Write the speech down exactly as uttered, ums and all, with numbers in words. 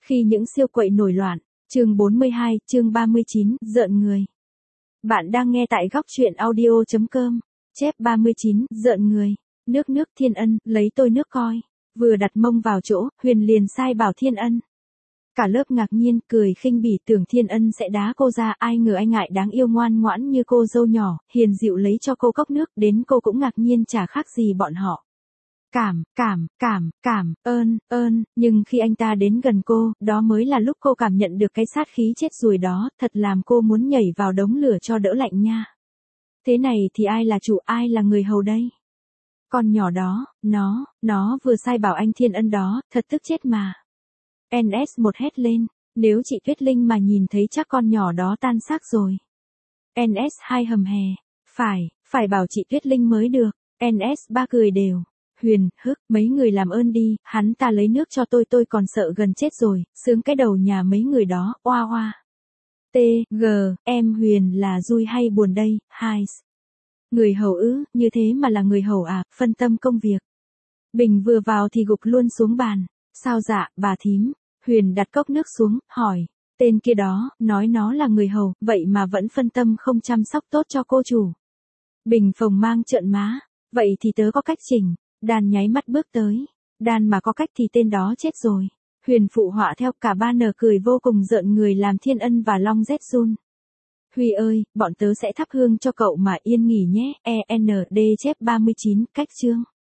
Khi những siêu quậy nổi loạn, chương bốn mươi hai, chương ba mươi chín, rợn người. Bạn đang nghe tại góc truyện audio chấm com, chép ba mươi chín, rợn người. Nước nước Thiên Ân, lấy tôi nước coi. Vừa đặt mông vào chỗ, Huyền liền sai bảo Thiên Ân. Cả lớp ngạc nhiên, cười khinh bỉ tưởng Thiên Ân sẽ đá cô ra, ai ngờ anh ngại đáng yêu ngoan ngoãn như cô dâu nhỏ, hiền dịu lấy cho cô cốc nước, đến cô cũng ngạc nhiên chả khác gì bọn họ. Cảm, cảm, cảm, cảm, ơn, ơn, nhưng khi anh ta đến gần cô, đó mới là lúc cô cảm nhận được cái sát khí chết ruồi đó, thật làm cô muốn nhảy vào đống lửa cho đỡ lạnh nha. Thế này thì ai là chủ, ai là người hầu đây? Con nhỏ đó, nó, nó vừa sai bảo anh Thiên Ân đó, thật tức chết mà. en ét một hét lên, nếu chị Tuyết Linh mà nhìn thấy chắc con nhỏ đó tan xác rồi. en ét hai hầm hè, phải, phải bảo chị Tuyết Linh mới được. en ét ba cười đều. Huyền, hức, mấy người làm ơn đi, hắn ta lấy nước cho tôi tôi còn sợ gần chết rồi, sướng cái đầu nhà mấy người đó, oa oa. T, G, em Huyền là vui hay buồn đây, hai. Người hầu ư, như thế mà là người hầu à, phân tâm công việc. Bình vừa vào thì gục luôn xuống bàn. Sao dạ, bà thím. Huyền đặt cốc nước xuống, hỏi. Tên kia đó, nói nó là người hầu, vậy mà vẫn phân tâm không chăm sóc tốt cho cô chủ. Bình phồng mang trợn má. Vậy thì tớ có cách chỉnh. Đàn nháy mắt bước tới. Đàn mà có cách thì tên đó chết rồi. Huyền phụ họa theo, cả ba nở cười vô cùng rợn người làm Thiên Ân và Long rét run. Huy ơi, bọn tớ sẽ thắp hương cho cậu mà yên nghỉ nhé. e en đê chép ba mươi chín, cách chương.